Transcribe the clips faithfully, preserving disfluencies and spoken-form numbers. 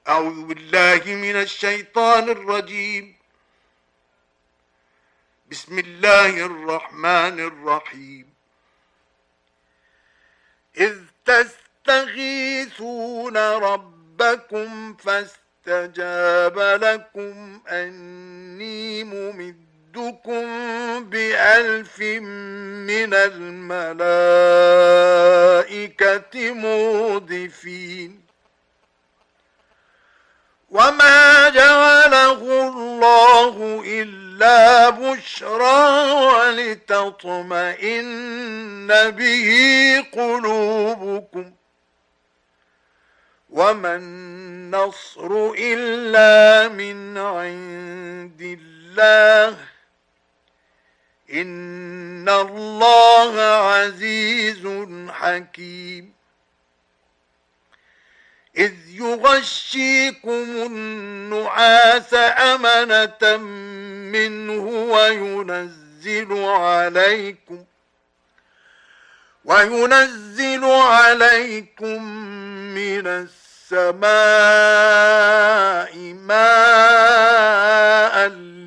أعوذ بالله من الشيطان الرجيم. بسم الله الرحمن الرحيم. إذ تستغيثون ربكم فاستجاب لكم أني ممدكم بألف من الملائكة مردفين. وما جعله الله إلا بشرى ولتطمئن به قلوبكم، وما النصر إلا من عند الله، إن الله عزيز حكيم. إذ يغشيكم النعاس أمنة منه وينزل عليكم وينزل عليكم من السماء ماء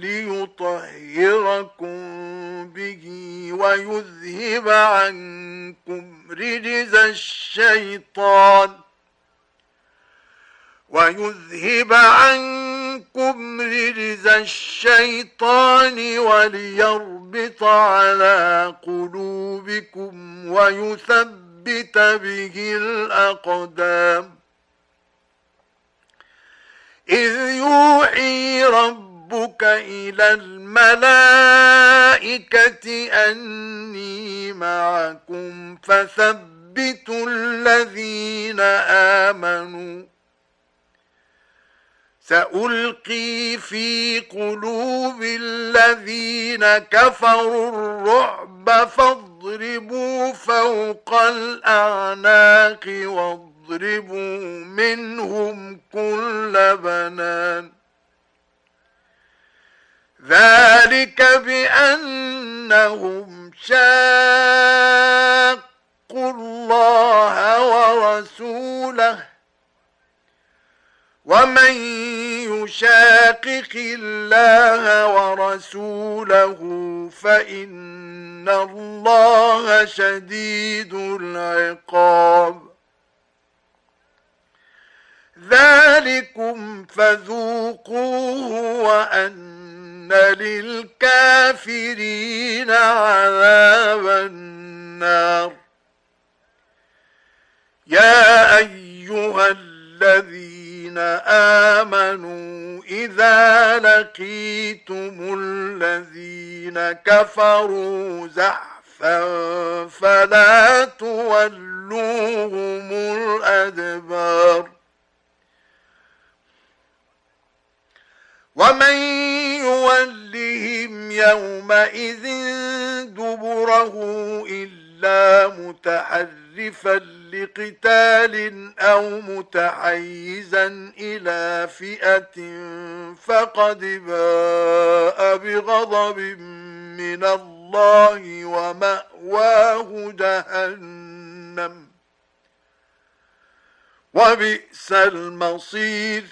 ليطهركم به ويذهب عنكم رجز الشيطان ويذهب عنكم رجز الشيطان وليربط على قلوبكم ويثبت به الأقدام. إذ يوحي ربك إلى الملائكة أني معكم فثبتوا الذين آمنوا. سألقي في قلوب الذين كفروا الرعب فاضربوا فوق الأعناق واضربوا منهم كل بنان. ذلك بأنهم شاقوا الله ورسوله، ومن يشاقق الله ورسوله فإن الله شديد العقاب. ذلكم فذوقوه وأن للكافرين عذاب النار. يا أيها الذين آمنوا إذا لقيتم الذين كفروا زحفا فلا تولوهم الأدبار. ومن يولهم يومئذ دبره إلا متحرفا لقتال أو متحيزا إلى فئة فقد باء بغضب من الله ومأواه جهنم وبئس المصير.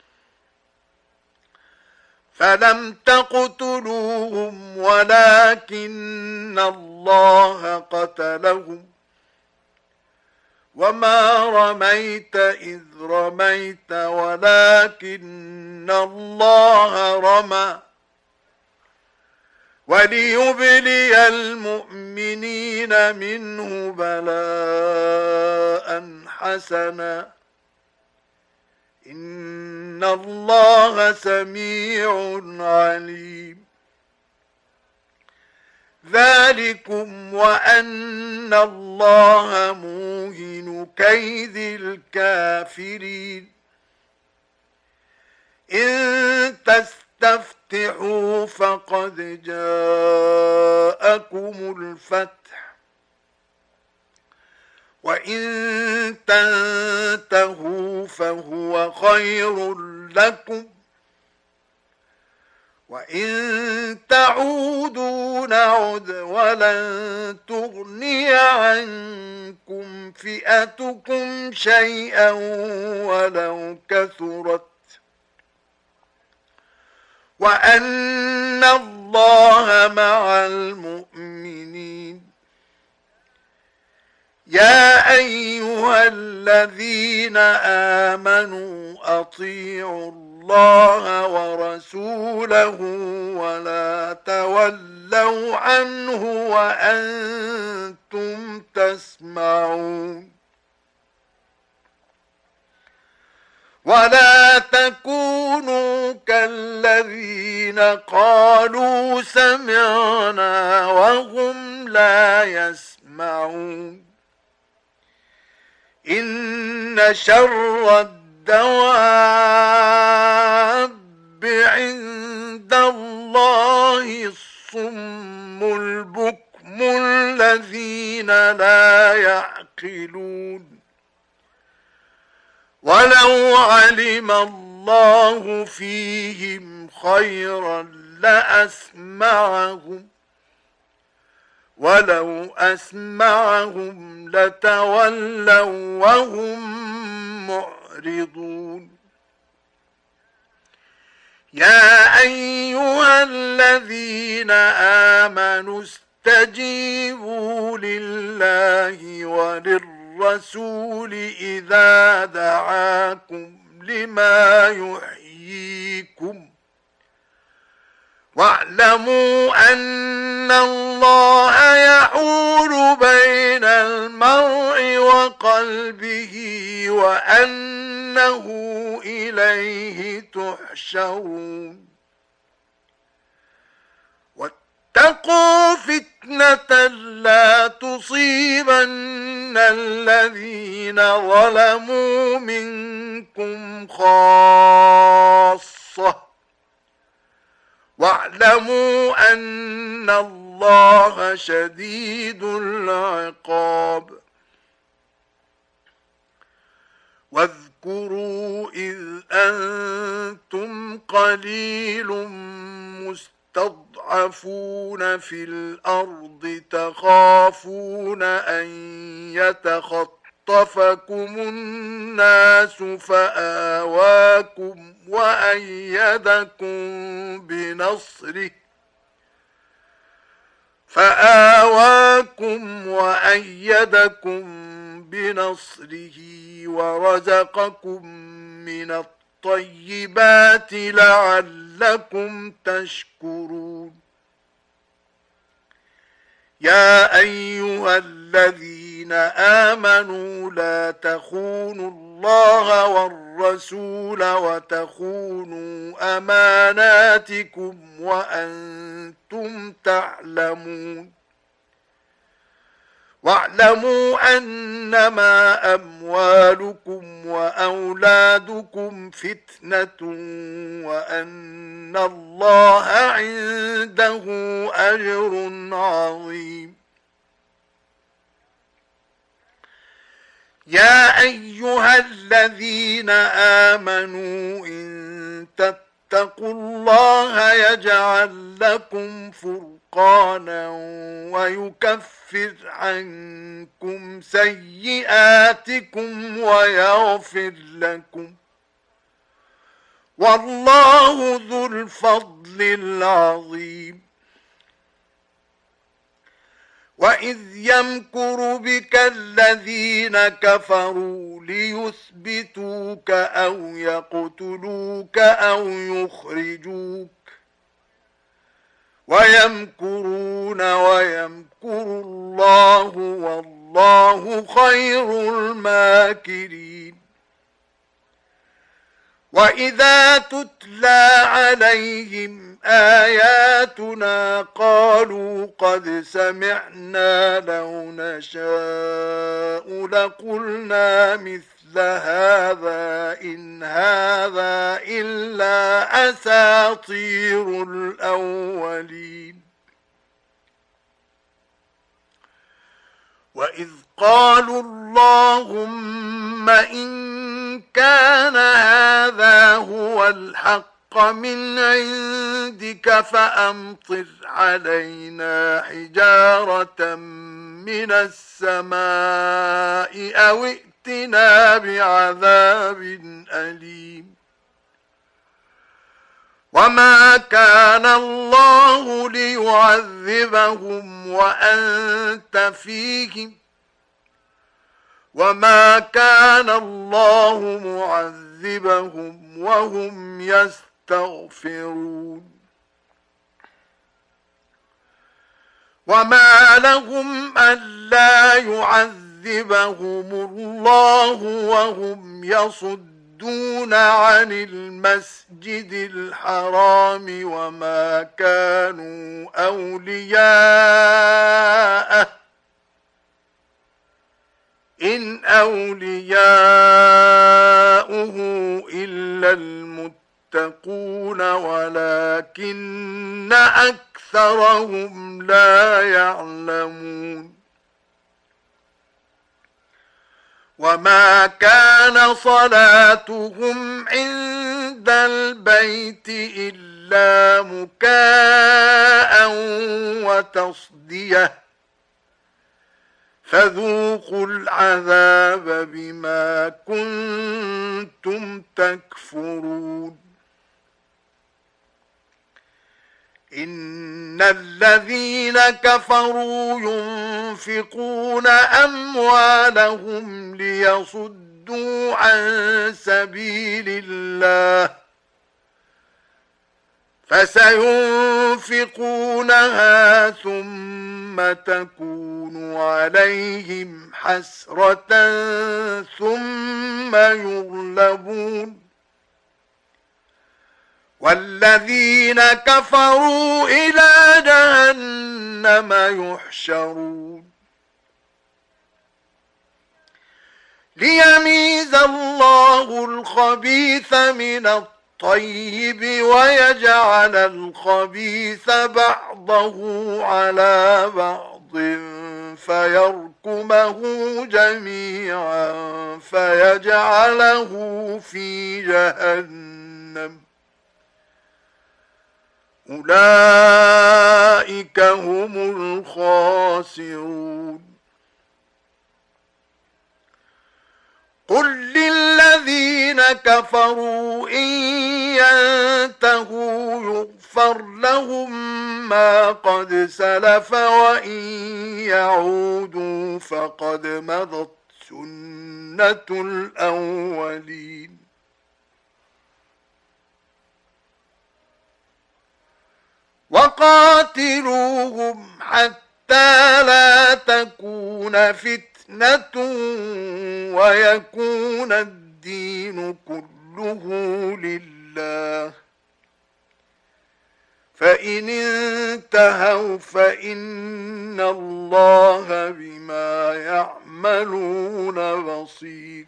فلم تقتلوهم ولكن الله قتلهم وما رميت إذ رميت ولكن الله رمى وليبلي المؤمنين منه بلاء حسنا، إن الله سميع عليم. ذلكم وأن الله موهن كيد الكافرين. إن تستفتحوا فقد جاءكم الفتح، وإن تنتهوا فهو خير لكم، وإن تعودوا نعد ولن تغني عنكم فئتكم شيئا ولو كثرت وأن الله مع المؤمنين. يا أيها الذين آمنوا أطيعوا الله ورسوله ولا تولوا عنه وأنتم تسمعون. ولا تكونوا كالذين قالوا سمعنا وهم لا يسمعون. إن شر الدواب عند الله الصم البكم الذين لا يعقلون. ولو علم الله فيهم خيرا لأسمعهم ولو أسمعهم لتولوا وهم معرضون. يا أيها الذين آمنوا استجيبوا لله وللرسول إذا دعاكم لما يحييكم واعلموا أن الله يحول بين المرء وقلبه وأنه إليه تحشرون. واتقوا فتنة لا تصيبن الذين ظلموا منكم خاصة واعلموا أن الله شديد العقاب. واذكروا إذ أنتم قليل مستضعفون في الأرض تخافون أن يتخطفكم الناس فآواكم وأيدكم بنصره فآواكم وأيدكم بنصره ورزقكم من الطيبات لعلكم تشكرون. يا أيها الذين آمنوا لا تخونوا الله والرسول وتخونوا أماناتكم وأنتم تعلمون. واعلموا أنما أموالكم وأولادكم فتنة وأن الله عنده أجر عظيم. يا أيها الذين آمنوا إن تتقوا الله يجعل لكم فرقانا ويكفر عنكم سيئاتكم ويغفر لكم والله ذو الفضل العظيم. وإذ يمكر بك الذين كفروا ليثبتوك أو يقتلوك أو يخرجوك ويمكرون ويمكر الله والله خير الماكرين. وإذا تتلى عليهم آياتنا قالوا قد سمعنا لو نشاء لقلنا مثل هذا إن هذا إلا أساطير الأولين. وإذ قالوا اللهم إن كان هذا هو الحق الحق من عندك فأمطر علينا حجارة من السماء أو ائتنا بعذاب أليم وما كان الله ليعذبهم وأنت فيهم وما كان الله معذبهم وهم يستغفرون وما لهم ألا يعذبهم الله وهم يصدون عن المسجد الحرام وما كانوا أولياءه إن أولياؤه إلا المتقون ولكن أكثرهم لا يعلمون وما كان صلاتهم عند البيت إلا مكاء وتصدية فذوقوا العذاب بما كنتم تكفرون إن الذين كفروا ينفقون أموالهم ليصدوا عن سبيل الله فسينفقونها ثم تكون عليهم حسرة ثم يغلبون والذين كفروا إلى جهنم يحشرون ليميز الله الخبيث من الطيب طيب ويجعل الخبيث بعضه على بعض فيركمه جميعا فيجعله في جهنم أولئك هم الخاسرون قل للذين كفروا إن ينتهوا يغفر لهم ما قد سلف وإن يعودوا فقد مضت سنة الأولين وقاتلوهم حتى لا تكون فتنة ويكون الدين كله لله فإن انتهوا فإن الله بما يعملون بصير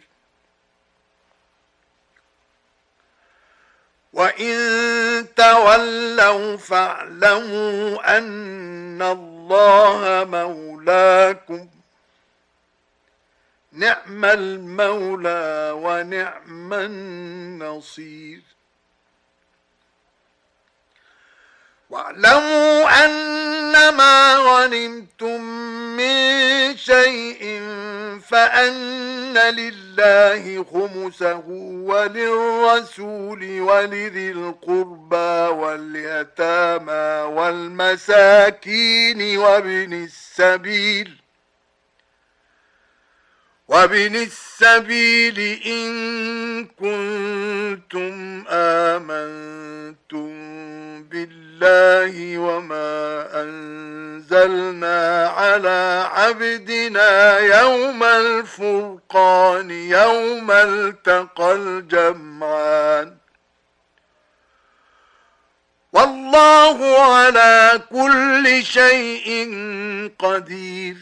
وإن تولوا فاعلموا أن الله مولاكم نعم المولى ونعم النصير واعلموا أنما غنمتم من شيء فأن لله خمسه وللرسول ولذي القربى واليتامى والمساكين وابن السبيل وابن السبيل إن كنتم آمنتم بالله وما أنزلنا على عبدنا يوم الفرقان يوم التقى الجمعان والله على كل شيء قدير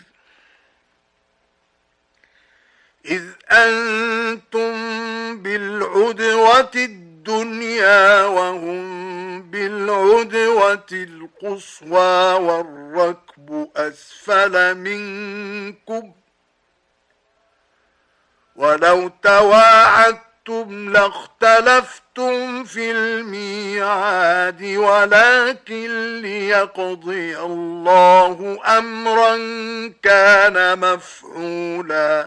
إذ أنتم بالعدوة الدنيا وهم بالعدوة القصوى والركب أسفل منكم ولو تواعدتم أَرَدتُّمْ لَاخْتَلَفْتُمْ فِي الْمِيعَادِ وَلَكِنْ لِيَقْضِيَ اللَّهُ أَمْرًا كَانَ مَفْعُولًا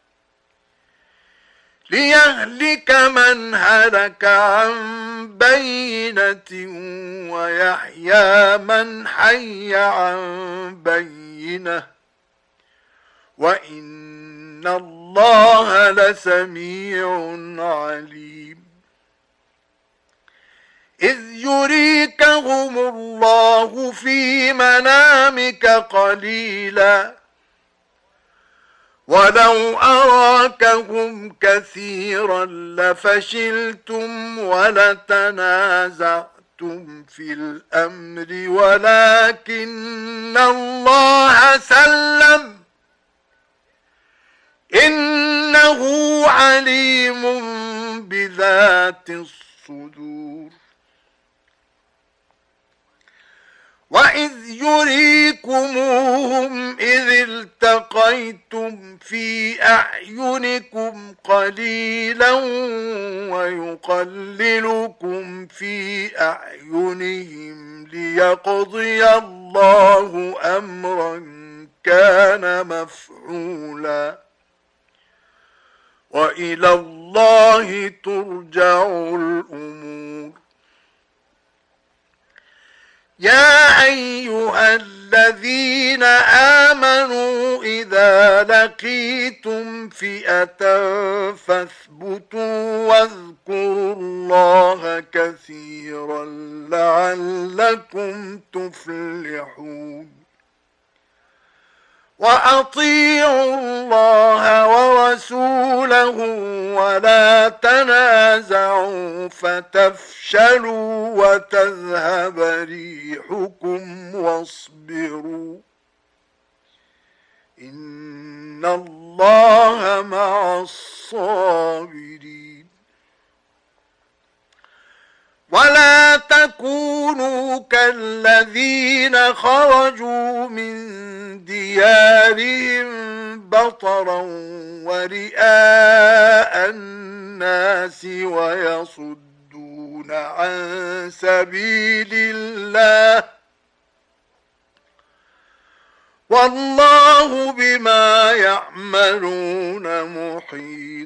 لِيَهْلِكَ مَنْ هَلَكَ عَنْ بَيِّنَةٍ وَيَحْيَى مَنْ حَيَّ عَنْ بَيِّنَةٍ وَإِنَّ اللَّهَ لَسَمِيعٌ عَلِيمٌ إِذْ يُرِيكَهُمُ اللَّهُ فِي مَنَامِكَ قَلِيلًا وَلَوْ أَرَاكَهُمْ كَثِيرًا لَفَشِلْتُمْ وَلَتَنَازَعْتُمْ فِي الْأَمْرِ وَلَكِنَّ اللَّهَ سَلَّمَ إِنَّهُ عَلِيمٌ بِذَاتِ الصُّدُورِ وَإِذْ يُرِيكُمُوهُمْ إِذِ الْتَقَيْتُمْ فِي أَعْيُنِكُمْ قَلِيلًا وَيُقَلِّلُكُمْ فِي أَعْيُنِهِمْ لِيَقْضِيَ اللَّهُ أَمْرًا كَانَ مَفْعُولًا وَإِلَى اللَّهِ تُرْجَعُ الْأُمُورُ يَا أَيُّهَا الَّذِينَ آمَنُوا إِذَا لَقِيتُمْ فِئَةً فَاثْبُتُوا وَاذْكُرُوا اللَّهَ كَثِيرًا لَعَلَّكُمْ تُفْلِحُونَ وَأَطِيعُوا اللَّهَ وَرَسُولَهُ وَلَا تَنَازَعُوا فَتَفْشَلُوا وَتَذْهَبَ رِيحُكُمْ وَاصْبِرُوا إِنَّ اللَّهَ مَعَ الصَّابِرِينَ وَلَا تَكُونُوا كَالَّذِينَ خَرَجُوا مِنْ دِيَارِهِمْ بَطَرًا وَرِئَاءَ النَّاسِ وَيَصُدُّونَ عَنْ سَبِيلِ اللَّهِ وَاللَّهُ بِمَا يَعْمَلُونَ مُحِيطٌ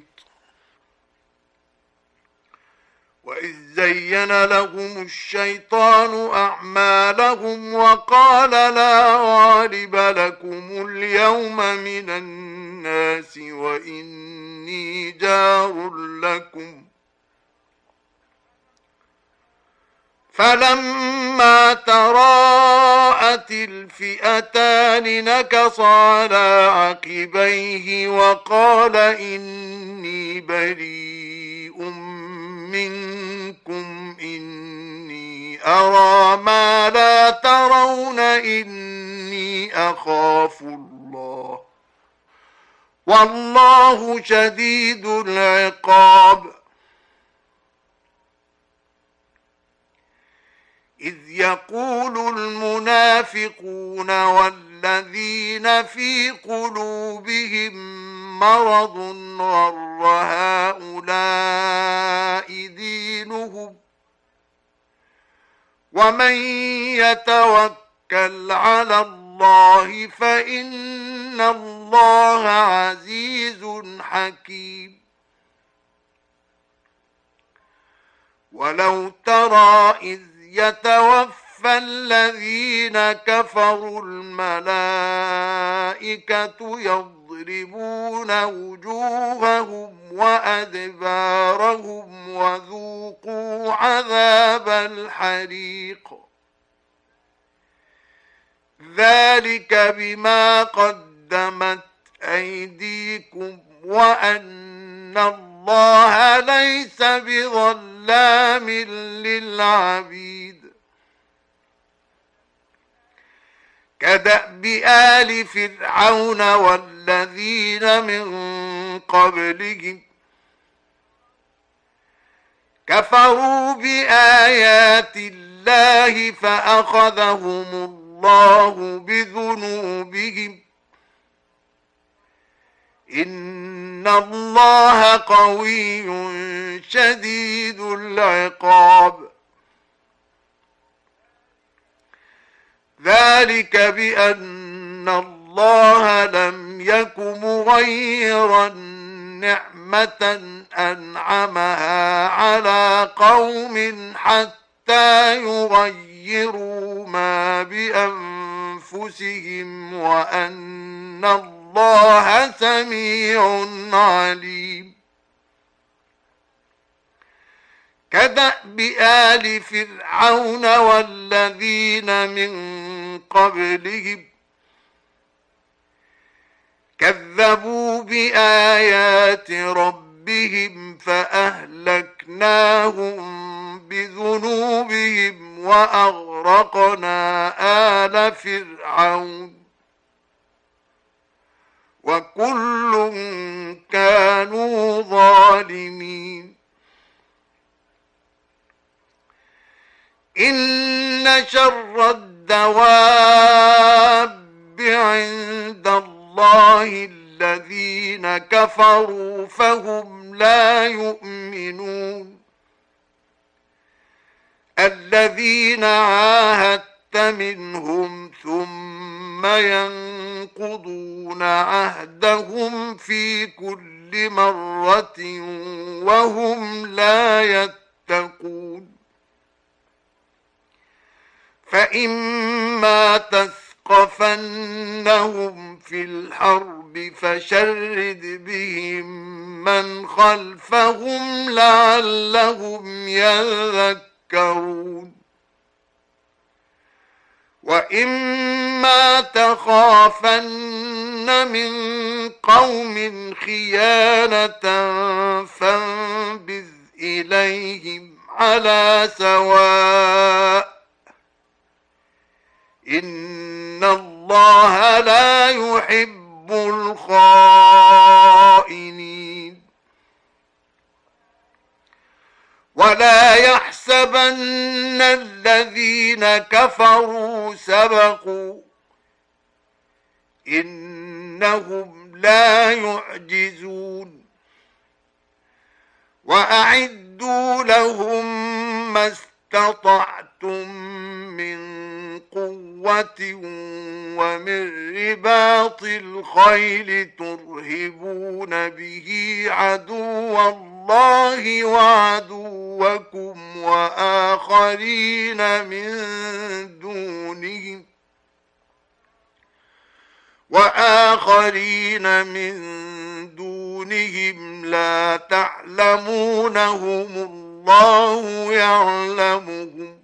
وَإِذْ زَيَّنَ لَهُمُ الشَّيْطَانُ أَعْمَالَهُمْ وَقَالَ لَا غَالِبَ لَكُمُ الْيَوْمَ مِنَ النَّاسِ وَإِنِّي جَارٌ لَكُمْ فَلَمَّا تَرَاءَتِ الْفِئَتَانِ نَكَصَ عَلَى عَقِبَيْهِ وَقَالَ إِنِّي بَرِيءٌ مِنْكُمْ إِنِّي أَرَى مَا لَا تَرَوْنَ إِنِّي أَخَافُ اللَّهَ وَاللَّهُ شَدِيدُ الْعِقَابِ إِذْ يَقُولُ الْمُنَافِقُونَ وَالَّذِينَ فِي قُلُوبِهِم مَّرَضٌ غَرَّ هَؤُلَاءِ دِينُهُمْ وَمَن يَتَوَكَّلْ عَلَى اللَّهِ فَإِنَّ اللَّهَ عَزِيزٌ حَكِيمٌ وَلَوْ تَرَى إِذْ يَتَوَفَّى الَّذِينَ كَفَرُوا الْمَلَائِكَةُ يَضْرِبُونَ وُجُوهَهُمْ وَأَدْبَارَهُمْ وَذُوقُوا عَذَابَ الْحَرِيقِ ذَلِكَ بِمَا قَدَّمَتْ أَيْدِيكُمْ وَأَنَّ اللَّهَ لَيْسَ بِظَلَّامٍ لِلْعَبِيدِ كدأب آل فرعون والذين من قبلهم كفروا بآيات الله فأخذهم الله بذنوبهم إن الله قوي شديد العقاب. ذلك بأن الله لم يك مغيرا نعمة أنعمها على قوم حتى يغيروا ما بأنفسهم وأن الله سميع عليم. كدأب آل فرعون والذين من قبلهم كذبوا بآيات ربهم فأهلكناهم بذنوبهم وأغرقنا آل فرعون وكل كانوا ظالمين. إن شر الدواب عند الله الذين كفروا فهم لا يؤمنون. الذين عاهدت منهم ثم ينقضون عهدهم في كل مرة وهم لا يتقون. فإما تثقفنهم في الحرب فشرد بهم من خلفهم لعلهم يذكرون. وإما تخافن من قوم خيانة فانبذ إليهم على سواء إن الله لا يحب الخائنين. ولا يحسبن الذين كفروا سبقوا إنهم لا يعجزون. وأعدوا لهم ما استطعتم من قوة ومن رباط الخيل ترهبون به عدو الله وعدوكم وآخرين من دونهم وآخرين من دونهم لا تعلمونهم الله يعلمهم.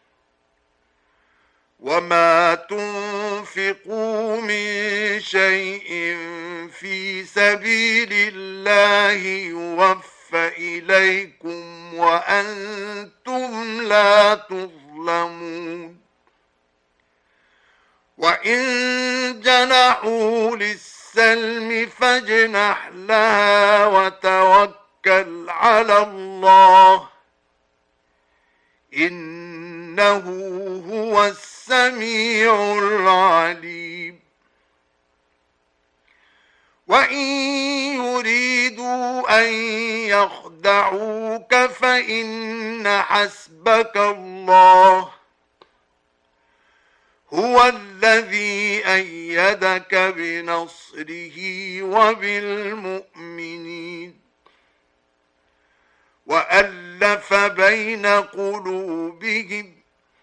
وما تنفقوا من شيء في سبيل الله يوفى إليكم وأنتم لا تظلمون. وإن جنحوا للسلم فاجنح لها وتوكل على الله إنه هو السميع العليم. وإن يريدوا أن يخدعوك فإن حسبك الله هو الذي أيدك بنصره وبالمؤمنين وألف بين قلوبهم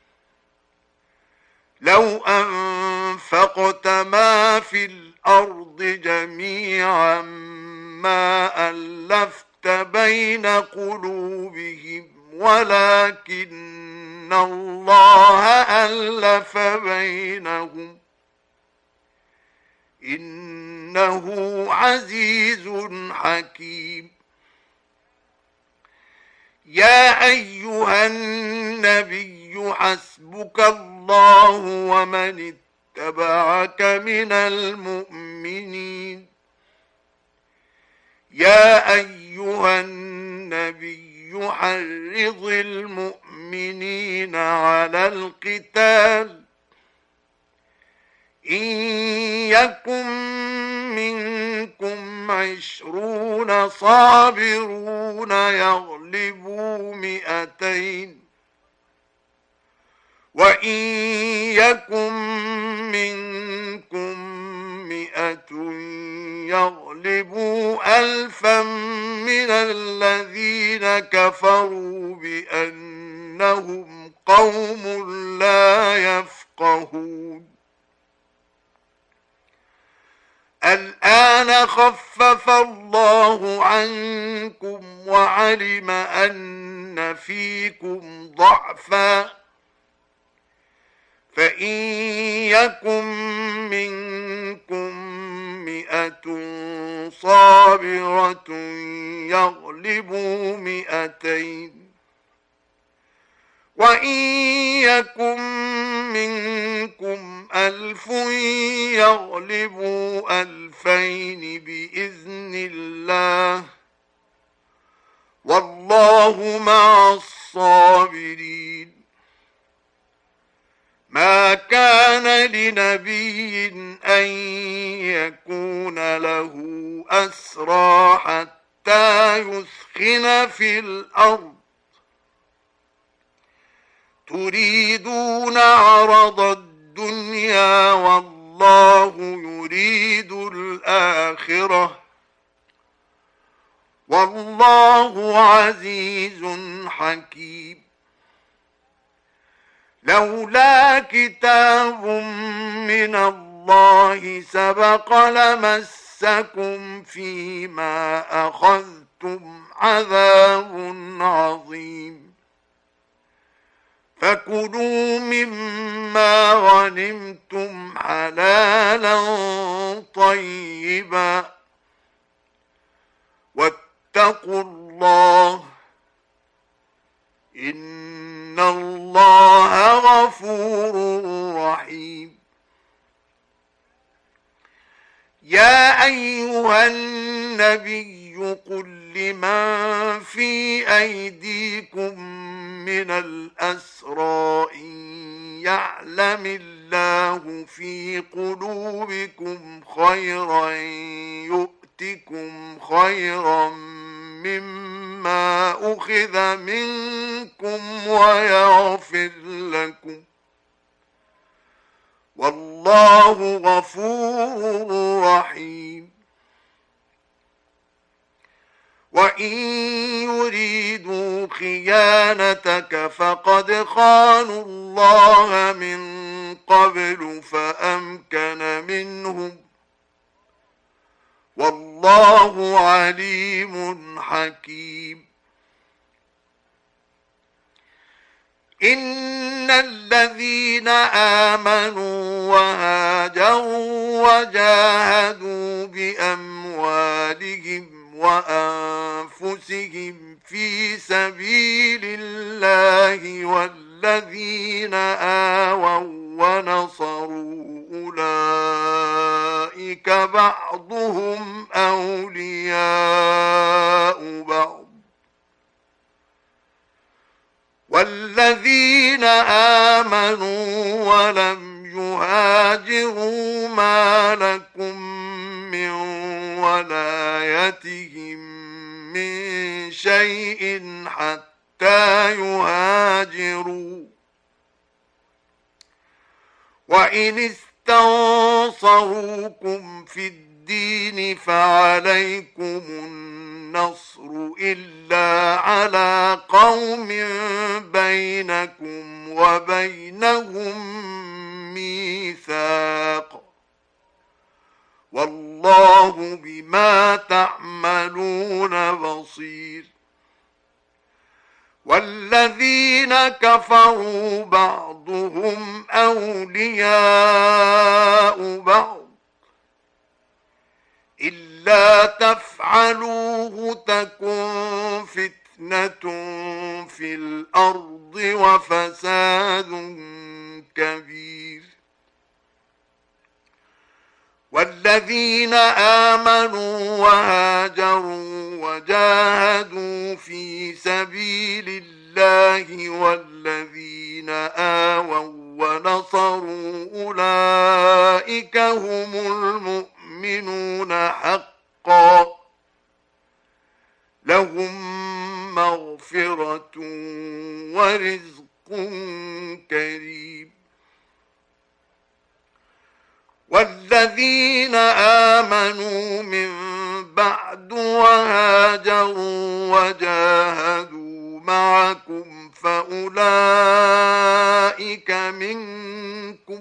لو أنفقت ما في الأرض جميعا ما ألفت بين قلوبهم ولكن الله ألف بينهم إنه عزيز حكيم. يا أيها النبي حسبك الله ومن اتبعك من المؤمنين. يا أيها النبي حرض المؤمنين على القتال إن يكن منكم عشرون صابرون يغلبوا مئتين وإن يكن منكم مئة يغلبوا ألفا من الذين كفروا بأنهم قوم لا يفقهون. الآن خفف الله عنكم وعلم أن فيكم ضعفا فإن يكن منكم مئة صابرة يغلبوا مئتين وإن يكن منكم ألف يغلبوا ألفين بإذن الله والله مع الصابرين. ما كان لنبي أن يكون له أسرى حتى يثخن في الأرض تريدون عرض الدنيا والله يريد الآخرة والله عزيز حكيم. لولا كتاب من الله سبق لمسكم فيما أخذتم عذاب عظيم فكلوا مما غنمتم حلالا طيبا واتقوا الله إن الله غفور رحيم. يا أيها النبي قل لمن في أيديكم من الأسرى إن يعلم الله في قلوبكم خيرا يؤتكم خيرا مما أخذ منكم ويغفر لكم والله غفور رحيم. وإن يريدوا خيانتك فقد خانوا الله من قبل فأمكن منهم والله عليم حكيم. إن الذين آمنوا وهاجروا وجاهدوا بأموالهم وأنفسهم في سبيل الله والذين آووا ونصروا أولئك بعضهم أولياء بعض والذين آمنوا ولم يهاجروا ما لكم من ولايتهم من شيء حتى يهاجروا وإن استنصروكم في الدين فعليكم النصر إلا على قوم بينكم وبينهم ميثاق والله بما تعملون بصير. والذين كفروا بعضهم أولياء بعض إلا تفعلوه تكن فتنة في الأرض وفساد كبير. والذين آمنوا وهاجروا وجاهدوا في سبيل الله والذين آووا ونصروا أولئك هم المؤمنون حقا حقا لهم مغفرة ورزق كريم. والذين آمنوا من بعد وهاجروا وجاهدوا معكم فأولئك منكم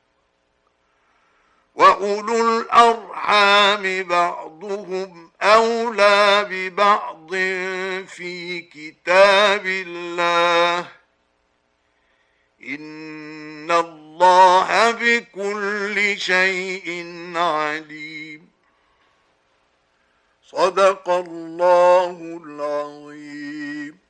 وأولو الأرحام بعضهم أولى ببعض في كتاب الله إن الله بكل شيء عليم. صدق الله العظيم.